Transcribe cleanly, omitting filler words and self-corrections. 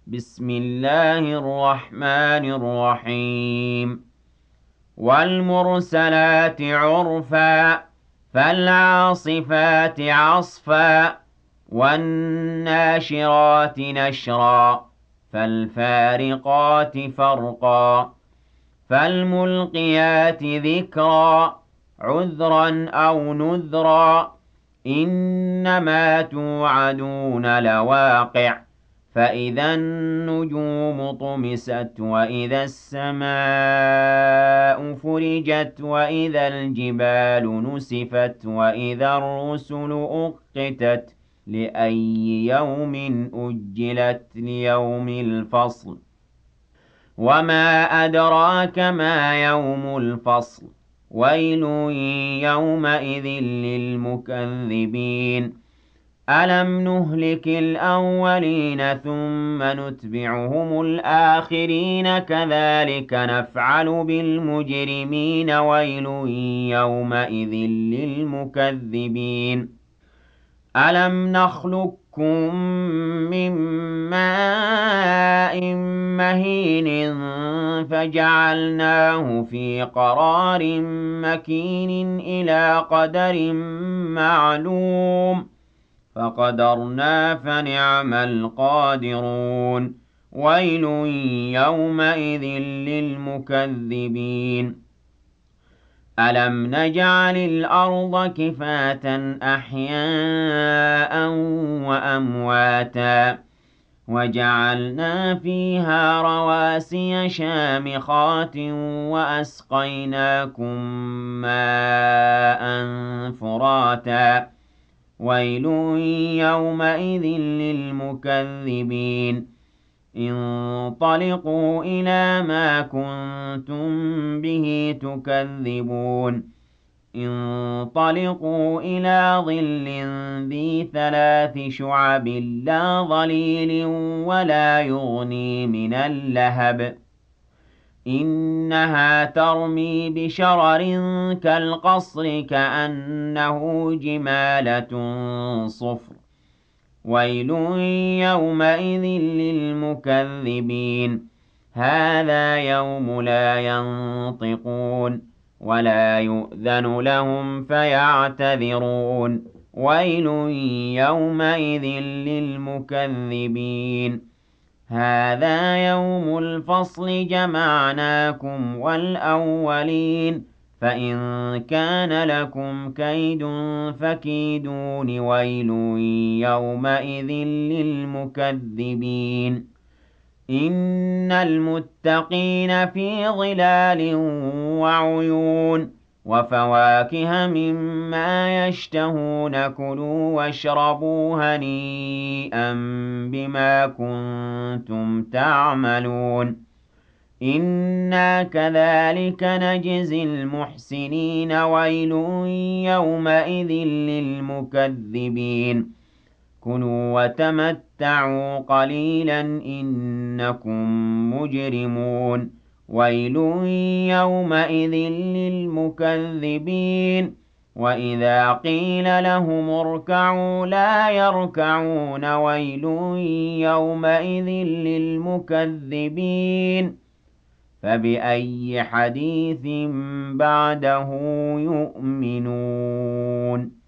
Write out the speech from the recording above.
بسم الله الرحمن الرحيم والمرسلات عرفا فالعاصفات عصفا والناشرات نشرا فالفارقات فرقا فالملقيات ذكرا عذرا أو نذرا إنما توعدون لواقع فإذا النجوم طمست وإذا السماء فرجت وإذا الجبال نسفت وإذا الرسل أقتت لأي يوم أجلت ليوم الفصل وما أدراك ما يوم الفصل ويل يومئذ للمكذبين ألم نهلك الأولين ثم نتبعهم الآخرين كذلك نفعل بالمجرمين ويل يومئذ للمكذبين ألم نخلقكم من ماء مهين فجعلناه في قرار مكين إلى قدر معلوم فقدرنا فنعم القادرون ويل يومئذ للمكذبين ألم نجعل الأرض كفاة أحياء وأمواتا وجعلنا فيها رواسي شامخات وأسقيناكم ماء فراتا ويل يومئذ للمكذبين انطلقوا إلى ما كنتم به تكذبون انطلقوا إلى ظل ذي ثلاث شعب لا ظليل ولا يغني من اللهب إنها ترمي بشرر كالقصر كأنه جمالة صفر ويل يومئذ للمكذبين هذا يوم لا ينطقون ولا يؤذن لهم فيعتذرون ويل يومئذ للمكذبين هذا يوم الفصل جمعناكم والأولين فإن كان لكم كيد فكيدون ويل يومئذ للمكذبين إن المتقين في ظلال وعيون وفواكه مما يشتهون كلوا واشربوا هنيئا بما كنتم تعملون إنا كذلك نجزي المحسنين ويل يومئذ للمكذبين كلوا وتمتعوا قليلا إنكم مجرمون ويل يومئذ للمكذبين وإذا قيل لهم اركعوا لا يركعون ويل يومئذ للمكذبين فبأي حديث بعده يؤمنون